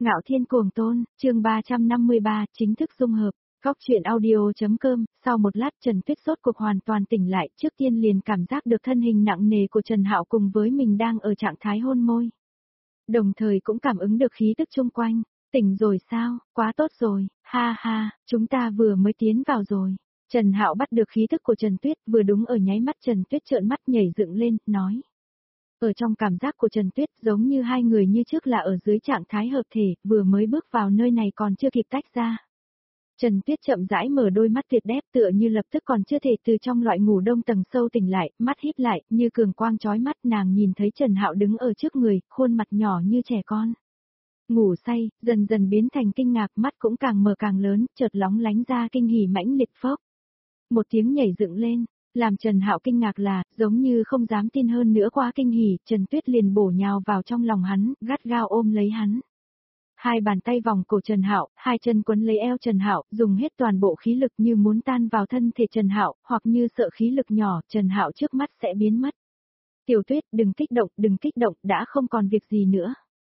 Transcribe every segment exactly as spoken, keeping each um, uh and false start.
Ngạo Thiên Cuồng Tôn, chương ba trăm năm mươi ba, chính thức dung hợp. Góc truyện audio.com, sau một lát Trần Tuyết sốt cuộc hoàn toàn tỉnh lại, trước tiên liền cảm giác được thân hình nặng nề của Trần Hạo cùng với mình đang ở trạng thái hôn môi. Đồng thời cũng cảm ứng được khí tức chung quanh, tỉnh rồi sao, quá tốt rồi, ha ha, chúng ta vừa mới tiến vào rồi. Trần Hạo bắt được khí tức của Trần Tuyết, vừa đúng ở nháy mắt Trần Tuyết trợn mắt nhảy dựng lên, nói. Ở trong cảm giác của Trần Tuyết giống như hai người như trước là ở dưới trạng thái hợp thể, vừa mới bước vào nơi này còn chưa kịp tách ra. Trần Tuyết chậm rãi mở đôi mắt tuyệt đẹp tựa như lập tức còn chưa thể từ trong loại ngủ đông tầng sâu tỉnh lại, mắt híp lại, như cường quang chói mắt nàng nhìn thấy Trần Hạo đứng ở trước người, khuôn mặt nhỏ như trẻ con. Ngủ say, dần dần biến thành kinh ngạc, mắt cũng càng mở càng lớn, chợt lóng lánh ra kinh hỉ mãnh liệt phốc. Một tiếng nhảy dựng lên. Làm Trần Hạo kinh ngạc là, giống như không dám tin hơn nữa quá kinh hỉ, Trần Tuyết liền bổ nhào vào trong lòng hắn, gắt gao ôm lấy hắn. Hai bàn tay vòng cổ Trần Hạo, hai chân quấn lấy eo Trần Hạo, dùng hết toàn bộ khí lực như muốn tan vào thân thể Trần Hạo, hoặc như sợ khí lực nhỏ, Trần Hạo trước mắt sẽ biến mất. Tiểu Tuyết, đừng kích động, đừng kích động, đã không còn việc gì nữa.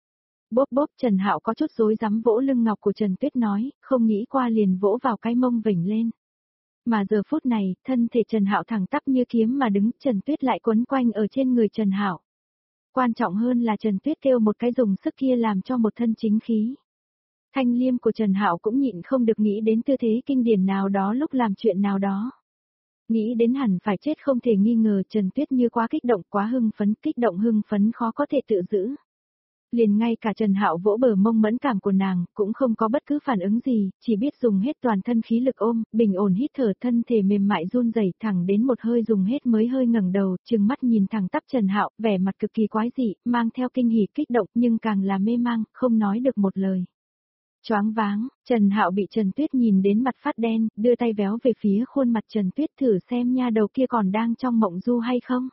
Bốp bốp, Trần Hạo có chút rối rắm vỗ lưng ngọc của Trần Tuyết nói, không nghĩ qua liền vỗ vào cái mông vểnh lên. Mà giờ phút này, thân thể Trần Hạo thẳng tắp như kiếm mà đứng, Trần Tuyết lại quấn quanh ở trên người Trần Hạo. Quan trọng hơn là Trần Tuyết kêu một cái dùng sức kia làm cho một thân chính khí. Thanh liêm của Trần Hạo cũng nhịn không được nghĩ đến tư thế kinh điển nào đó lúc làm chuyện nào đó. Nghĩ đến hẳn phải chết không thể nghi ngờ, Trần Tuyết như quá kích động, quá hưng phấn, kích động hưng phấn khó có thể tự giữ. Liền ngay cả Trần Hạo vỗ bờ mông mẫn cảm của nàng, cũng không có bất cứ phản ứng gì, chỉ biết dùng hết toàn thân khí lực ôm, bình ổn hít thở, thân thể mềm mại run rẩy, thẳng đến một hơi dùng hết mới hơi ngẩng đầu, trừng mắt nhìn thẳng tắp Trần Hạo, vẻ mặt cực kỳ quái dị, mang theo kinh hỉ kích động nhưng càng là mê mang, không nói được một lời. Choáng váng, Trần Hạo bị Trần Tuyết nhìn đến mặt phát đen, đưa tay véo về phía khuôn mặt Trần Tuyết thử xem nha đầu kia còn đang trong mộng du hay không.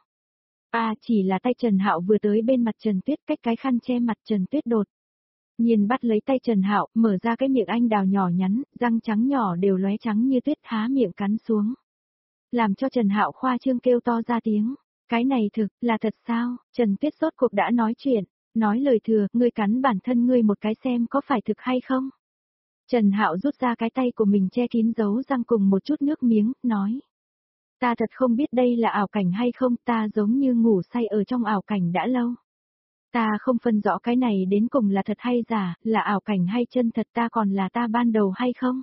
À, chỉ là tay Trần Hạo vừa tới bên mặt Trần Tuyết, cách cái khăn che mặt Trần Tuyết đột nhiên bắt lấy tay Trần Hạo, mở ra cái miệng anh đào nhỏ nhắn, răng trắng nhỏ đều lóe trắng như tuyết, há miệng cắn xuống. Làm cho Trần Hạo khoa trương kêu to ra tiếng, cái này thực, là thật sao? Trần Tuyết rốt cuộc đã nói chuyện, nói lời thừa, ngươi cắn bản thân ngươi một cái xem có phải thực hay không? Trần Hạo rút ra cái tay của mình che kín dấu răng cùng một chút nước miếng, nói. Ta thật không biết đây là ảo cảnh hay không, ta giống như ngủ say ở trong ảo cảnh đã lâu. Ta không phân rõ cái này đến cùng là thật hay giả, là ảo cảnh hay chân thật, ta còn là ta ban đầu hay không?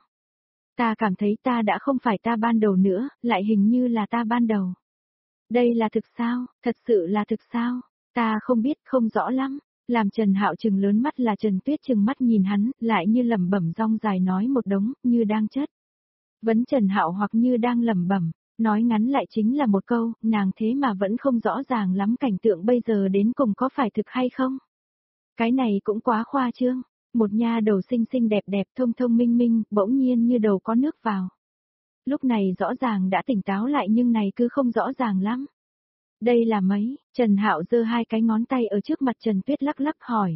Ta cảm thấy ta đã không phải ta ban đầu nữa, lại hình như là ta ban đầu. Đây là thực sao, thật sự là thực sao? Ta không biết, không rõ lắm. Làm Trần Hạo trừng lớn mắt là Trần Tuyết trừng mắt nhìn hắn, lại như lẩm bẩm rong dài nói một đống, như đang chất vấn Trần Hạo hoặc như đang lẩm bẩm. Nói ngắn lại chính là một câu, nàng thế mà vẫn không rõ ràng lắm cảnh tượng bây giờ đến cùng có phải thực hay không. Cái này cũng quá khoa trương, một nha đầu xinh xinh đẹp đẹp thông thông minh minh, bỗng nhiên như đầu có nước vào. Lúc này rõ ràng đã tỉnh táo lại nhưng này cứ không rõ ràng lắm. Đây là mấy, Trần Hạo giơ hai cái ngón tay ở trước mặt Trần Tuyết lắc lắc hỏi.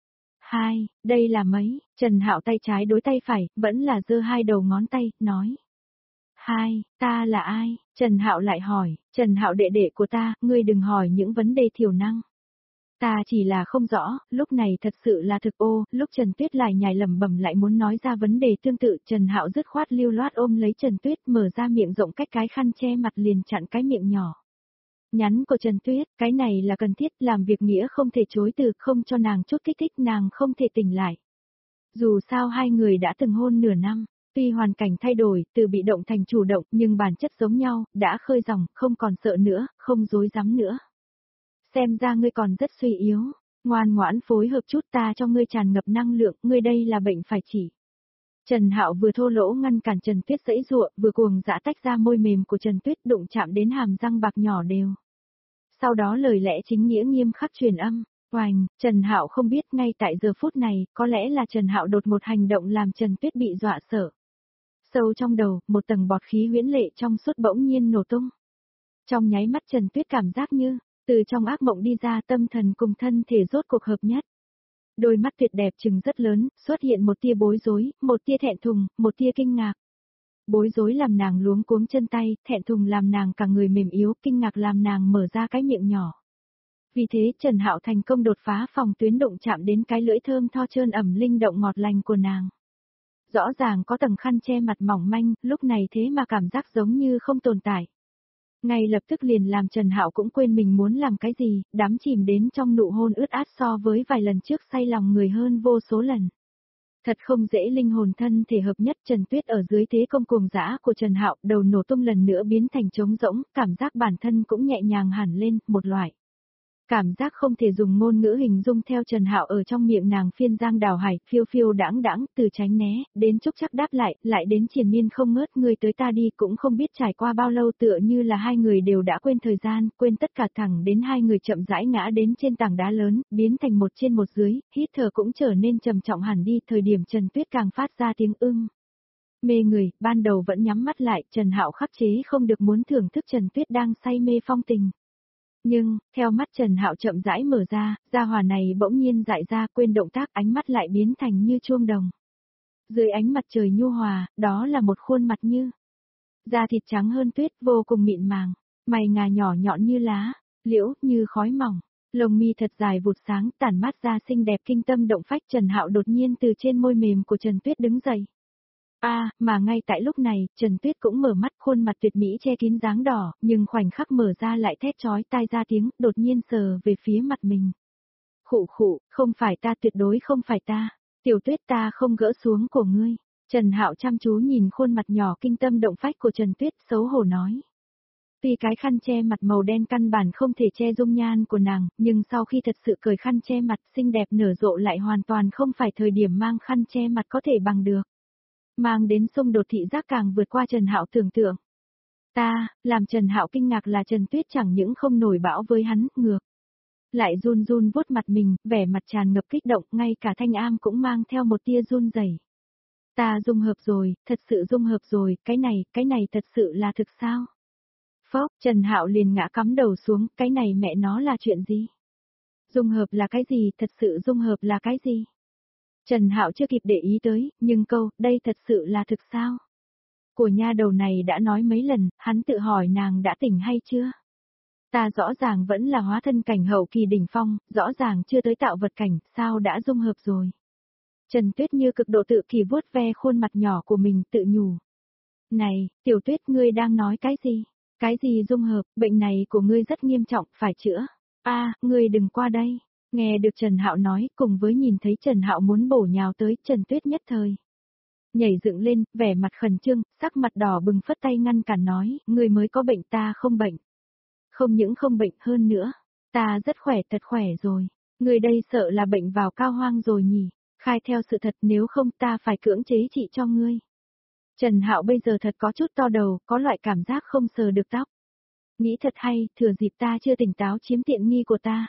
Hai, đây là mấy, Trần Hạo tay trái đối tay phải, vẫn là giơ hai đầu ngón tay, nói. Hai, ta là ai? Trần Hạo lại hỏi, Trần Hạo đệ đệ của ta, ngươi đừng hỏi những vấn đề thiểu năng. Ta chỉ là không rõ, lúc này thật sự là thực ô, lúc Trần Tuyết lại nhảy lẩm bẩm lại muốn nói ra vấn đề tương tự, Trần Hạo dứt khoát lưu loát ôm lấy Trần Tuyết, mở ra miệng rộng cách cái khăn che mặt liền chặn cái miệng nhỏ. Nhắn của Trần Tuyết, cái này là cần thiết, làm việc nghĩa không thể chối từ, không cho nàng chút kích thích nàng không thể tỉnh lại. Dù sao hai người đã từng hôn nửa năm. Tuy hoàn cảnh thay đổi, từ bị động thành chủ động, nhưng bản chất giống nhau, đã khơi dòng, không còn sợ nữa, không dối dám nữa. Xem ra ngươi còn rất suy yếu, ngoan ngoãn phối hợp chút ta cho ngươi tràn ngập năng lượng, ngươi đây là bệnh phải chỉ. Trần Hạo vừa thô lỗ ngăn cản Trần Tuyết giãy giụa, vừa cuồng dã tách ra môi mềm của Trần Tuyết đụng chạm đến hàm răng bạc nhỏ đều. Sau đó lời lẽ chính nghĩa nghiêm khắc truyền âm. Oành, Trần Hạo không biết ngay tại giờ phút này, có lẽ là Trần Hạo đột một hành động làm Trần Tuyết bị dọa sợ. Sâu trong đầu, một tầng bọt khí huyễn lệ trong suốt bỗng nhiên nổ tung. Trong nháy mắt Trần Tuyết cảm giác như, từ trong ác mộng đi ra tâm thần cùng thân thể rốt cuộc hợp nhất. Đôi mắt tuyệt đẹp trừng rất lớn, xuất hiện một tia bối rối, một tia thẹn thùng, một tia kinh ngạc. Bối rối làm nàng luống cuống chân tay, thẹn thùng làm nàng cả người mềm yếu, kinh ngạc làm nàng mở ra cái miệng nhỏ. Vì thế Trần Hạo thành công đột phá phòng tuyến đụng chạm đến cái lưỡi thơm tho trơn ẩm linh động ngọt lành của nàng. Rõ ràng có tầng khăn che mặt mỏng manh, lúc này thế mà cảm giác giống như không tồn tại. Ngay lập tức liền làm Trần Hạo cũng quên mình muốn làm cái gì, đắm chìm đến trong nụ hôn ướt át so với vài lần trước say lòng người hơn vô số lần. Thật không dễ linh hồn thân thể hợp nhất. Trần Tuyết ở dưới thế công cuồng dã của Trần Hạo, đầu nổ tung lần nữa biến thành trống rỗng, cảm giác bản thân cũng nhẹ nhàng hẳn lên, một loại cảm giác không thể dùng ngôn ngữ hình dung. Theo Trần Hạo ở trong miệng nàng phiên giang đào hải, phiêu phiêu đãng đãng, từ tránh né, đến chúc chắc đáp lại, lại đến triền miên không ngớt, người tới ta đi, cũng không biết trải qua bao lâu, tựa như là hai người đều đã quên thời gian, quên tất cả, thẳng đến hai người chậm rãi ngã đến trên tảng đá lớn, biến thành một trên một dưới, hít thở cũng trở nên trầm trọng hẳn đi. Thời điểm Trần Tuyết càng phát ra tiếng ưng mê người, ban đầu vẫn nhắm mắt lại, Trần Hạo khắc chế không được muốn thưởng thức Trần Tuyết đang say mê phong tình. Nhưng, theo mắt Trần Hạo chậm rãi mở ra, gia hỏa này bỗng nhiên dại ra, quên động tác, ánh mắt lại biến thành như chuông đồng. Dưới ánh mặt trời nhu hòa, đó là một khuôn mặt như da thịt trắng hơn tuyết, vô cùng mịn màng, mày ngà nhỏ nhọn như lá, liễu, như khói mỏng, lông mi thật dài vụt sáng, tản mát ra xinh đẹp kinh tâm động phách. Trần Hạo đột nhiên từ trên môi mềm của Trần Tuyết đứng dậy. A, à, mà ngay tại lúc này, Trần Tuyết cũng mở mắt, khuôn mặt tuyệt mỹ che kín dáng đỏ, nhưng khoảnh khắc mở ra lại thét chói tai ra tiếng, đột nhiên sờ về phía mặt mình. Khụ khụ, không phải ta, tuyệt đối không phải ta. Tiểu Tuyết, ta không gỡ xuống của ngươi. Trần Hạo chăm chú nhìn khuôn mặt nhỏ kinh tâm động phách của Trần Tuyết, xấu hổ nói. Tuy cái khăn che mặt màu đen căn bản không thể che dung nhan của nàng, nhưng sau khi thật sự cởi khăn che mặt, xinh đẹp nở rộ lại hoàn toàn không phải thời điểm mang khăn che mặt có thể bằng được. Mang đến xung đột thị giác càng vượt qua Trần Hạo tưởng tượng. Ta, làm Trần Hạo kinh ngạc là Trần Tuyết chẳng những không nổi bão với hắn, ngược lại run run vuốt mặt mình, vẻ mặt tràn ngập kích động, ngay cả thanh am cũng mang theo một tia run rẩy. Ta dung hợp rồi, thật sự dung hợp rồi, cái này, cái này thật sự là thực sao? Phốc, Trần Hạo liền ngã cắm đầu xuống, cái này mẹ nó là chuyện gì? Dung hợp là cái gì, thật sự dung hợp là cái gì? Trần Hạo chưa kịp để ý tới, nhưng câu, đây thật sự là thực sao? Của nha đầu này đã nói mấy lần, hắn tự hỏi nàng đã tỉnh hay chưa? Ta rõ ràng vẫn là hóa thân cảnh hậu kỳ đỉnh phong, rõ ràng chưa tới tạo vật cảnh, sao đã dung hợp rồi? Trần Tuyết như cực độ tự kỷ vuốt ve khuôn mặt nhỏ của mình, tự nhủ. Này, Tiểu Tuyết, ngươi đang nói cái gì? Cái gì dung hợp, bệnh này của ngươi rất nghiêm trọng, phải chữa. A, à, ngươi đừng qua đây. Nghe được Trần Hạo nói, cùng với nhìn thấy Trần Hạo muốn bổ nhào tới, Trần Tuyết nhất thời nhảy dựng lên, vẻ mặt khẩn trương, sắc mặt đỏ bừng, phất tay ngăn cản nói, ngươi mới có bệnh, ta không bệnh. Không những không bệnh, hơn nữa, ta rất khỏe, thật khỏe rồi. Ngươi đây sợ là bệnh vào cao hoang rồi nhỉ? Khai theo sự thật, nếu không ta phải cưỡng chế trị cho ngươi. Trần Hạo bây giờ thật có chút to đầu, có loại cảm giác không sờ được tóc. Nghĩ thật hay, thừa dịp ta chưa tỉnh táo chiếm tiện nghi của ta.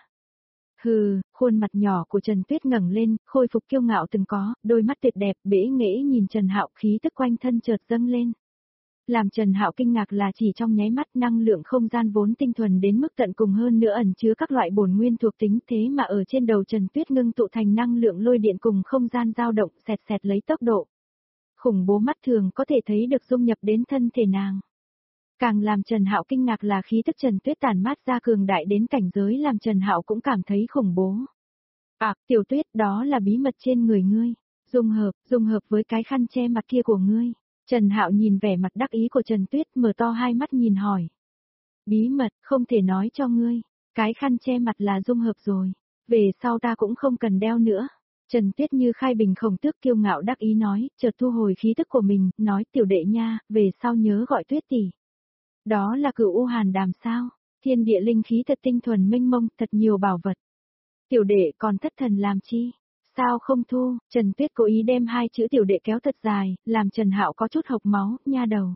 Hừ, khuôn mặt nhỏ của Trần Tuyết ngẩng lên, khôi phục kiêu ngạo từng có, đôi mắt tuyệt đẹp, bẽ nghễ nhìn Trần Hạo, khí tức quanh thân chợt dâng lên. Làm Trần Hạo kinh ngạc là chỉ trong nháy mắt, năng lượng không gian vốn tinh thuần đến mức tận cùng hơn nữa ẩn chứa các loại bổn nguyên thuộc tính, thế mà ở trên đầu Trần Tuyết ngưng tụ thành năng lượng lôi điện cùng không gian dao động, xẹt xẹt lấy tốc độ khủng bố mắt thường có thể thấy được dung nhập đến thân thể nàng. Càng làm Trần Hạo kinh ngạc là khí tức Trần Tuyết tản mát ra cường đại đến cảnh giới làm Trần Hạo cũng cảm thấy khủng bố. À, Tiểu Tuyết, đó là bí mật trên người ngươi. Dung hợp, dung hợp với cái khăn che mặt kia của ngươi. Trần Hạo nhìn vẻ mặt đắc ý của Trần Tuyết, mở to hai mắt nhìn hỏi. Bí mật, không thể nói cho ngươi. Cái khăn che mặt là dung hợp rồi. Về sau ta cũng không cần đeo nữa. Trần Tuyết như khai bình khổng tước kiêu ngạo đắc ý nói, chợt thu hồi khí tức của mình, nói, Tiểu đệ nha, về sau nhớ gọi Tuyết tỷ. Đó là Cửu U Hàn Đàm sao? Thiên địa linh khí thật tinh thuần mênh mông, thật nhiều bảo vật. Tiểu đệ còn thất thần làm chi? Sao không thu? Trần Tuyết cố ý đem hai chữ tiểu đệ kéo thật dài, làm Trần Hạo có chút hộc máu, nha đầu.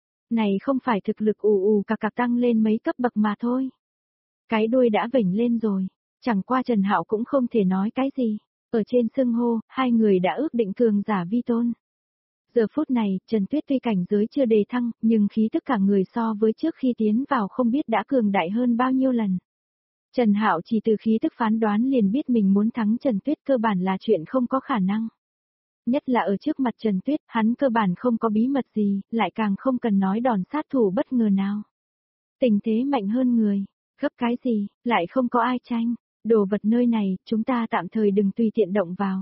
Này không phải thực lực ù ù cạc cạc tăng lên mấy cấp bậc mà thôi. Cái đuôi đã vểnh lên rồi, chẳng qua Trần Hạo cũng không thể nói cái gì. Ở trên xưng hô, hai người đã ước định cường giả vi tôn. Giờ phút này, Trần Tuyết tuy cảnh giới chưa đề thăng, nhưng khí tức cả người so với trước khi tiến vào không biết đã cường đại hơn bao nhiêu lần. Trần Hạo chỉ từ khí tức phán đoán liền biết mình muốn thắng Trần Tuyết cơ bản là chuyện không có khả năng. Nhất là ở trước mặt Trần Tuyết, hắn cơ bản không có bí mật gì, lại càng không cần nói đòn sát thủ bất ngờ nào. Tình thế mạnh hơn người. Gấp cái gì, lại không có ai tranh. Đồ vật nơi này, chúng ta tạm thời đừng tùy tiện động vào.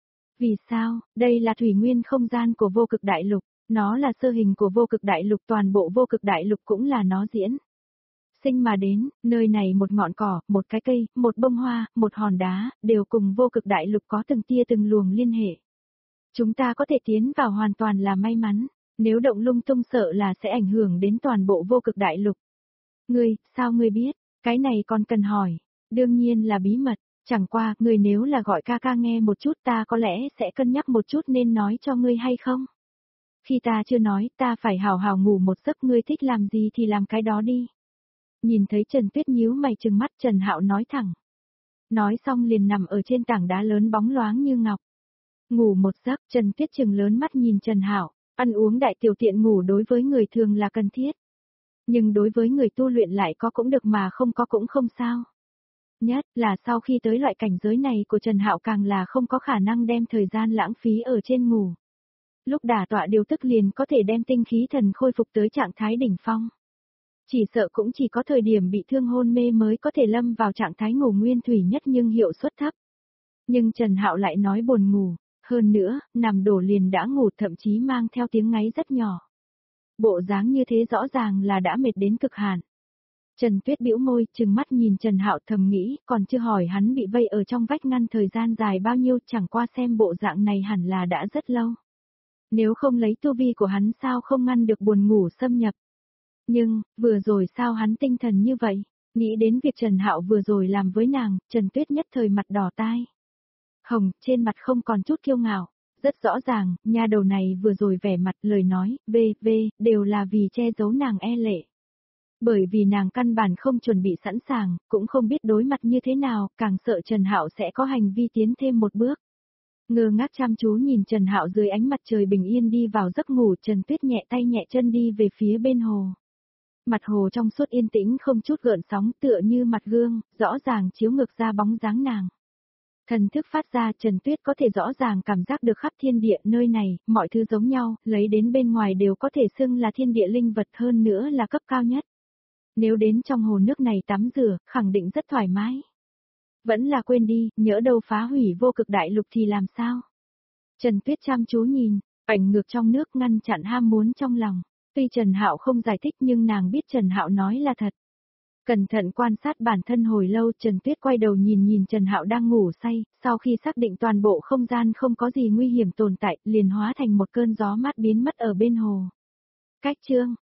Vì sao, đây là thủy nguyên không gian của vô cực đại lục, nó là sơ hình của vô cực đại lục, toàn bộ vô cực đại lục cũng là nó diễn. Sinh mà đến, nơi này một ngọn cỏ, một cái cây, một bông hoa, một hòn đá, đều cùng vô cực đại lục có từng tia từng luồng liên hệ. Chúng ta có thể tiến vào hoàn toàn là may mắn, nếu động lung tung sợ là sẽ ảnh hưởng đến toàn bộ vô cực đại lục. Ngươi, sao ngươi biết, cái này còn cần hỏi, đương nhiên là bí mật, chẳng qua, ngươi nếu là gọi ca ca nghe một chút ta có lẽ sẽ cân nhắc một chút nên nói cho ngươi hay không. Khi ta chưa nói, ta phải hào hào ngủ một giấc, ngươi thích làm gì thì làm cái đó đi. Nhìn thấy Trần Tuyết nhíu mày trừng mắt, Trần Hạo nói thẳng. Nói xong liền nằm ở trên tảng đá lớn bóng loáng như ngọc. Ngủ một giấc, Trần Tuyết trừng lớn mắt nhìn Trần Hạo, ăn uống đại tiểu tiện ngủ đối với người thường là cần thiết. Nhưng đối với người tu luyện lại có cũng được mà không có cũng không sao. Nhất là sau khi tới loại cảnh giới này của Trần Hạo càng là không có khả năng đem thời gian lãng phí ở trên ngủ. Lúc đả tọa điều tức liền có thể đem tinh khí thần khôi phục tới trạng thái đỉnh phong. Chỉ sợ cũng chỉ có thời điểm bị thương hôn mê mới có thể lâm vào trạng thái ngủ nguyên thủy nhất nhưng hiệu suất thấp. Nhưng Trần Hạo lại nói buồn ngủ, hơn nữa, nằm đổ liền đã ngủ, thậm chí mang theo tiếng ngáy rất nhỏ. Bộ dáng như thế rõ ràng là đã mệt đến cực hạn. Trần Tuyết bĩu môi, trừng mắt nhìn Trần Hạo thầm nghĩ, còn chưa hỏi hắn bị vây ở trong vách ngăn thời gian dài bao nhiêu, chẳng qua xem bộ dạng này hẳn là đã rất lâu. Nếu không lấy tu vi của hắn sao không ngăn được buồn ngủ xâm nhập. Nhưng, vừa rồi sao hắn tinh thần như vậy? Nghĩ đến việc Trần Hạo vừa rồi làm với nàng, Trần Tuyết nhất thời mặt đỏ tai. Hồng, trên mặt không còn chút kiêu ngạo. Rất rõ ràng, nha đầu này vừa rồi vẻ mặt lời nói, vê, vê, đều là vì che giấu nàng e lệ. Bởi vì nàng căn bản không chuẩn bị sẵn sàng, cũng không biết đối mặt như thế nào, càng sợ Trần Hạo sẽ có hành vi tiến thêm một bước. Ngơ ngác chăm chú nhìn Trần Hạo dưới ánh mặt trời bình yên đi vào giấc ngủ, Trần Tuyết nhẹ tay nhẹ chân đi về phía bên hồ. Mặt hồ trong suốt yên tĩnh không chút gợn sóng, tựa như mặt gương, rõ ràng chiếu ngược ra bóng dáng nàng. Thần thức phát ra, Trần Tuyết có thể rõ ràng cảm giác được khắp thiên địa nơi này, mọi thứ giống nhau, lấy đến bên ngoài đều có thể xưng là thiên địa linh vật, hơn nữa là cấp cao nhất. Nếu đến trong hồ nước này tắm rửa, khẳng định rất thoải mái. Vẫn là quên đi, nhỡ đâu phá hủy vô cực đại lục thì làm sao? Trần Tuyết chăm chú nhìn, ảnh ngược trong nước ngăn chặn ham muốn trong lòng. Tuy Trần Hạo không giải thích nhưng nàng biết Trần Hạo nói là thật. Cẩn thận quan sát bản thân hồi lâu, Trần Tuyết quay đầu nhìn nhìn Trần Hạo đang ngủ say, sau khi xác định toàn bộ không gian không có gì nguy hiểm tồn tại, liền hóa thành một cơn gió mát biến mất ở bên hồ. Cách chương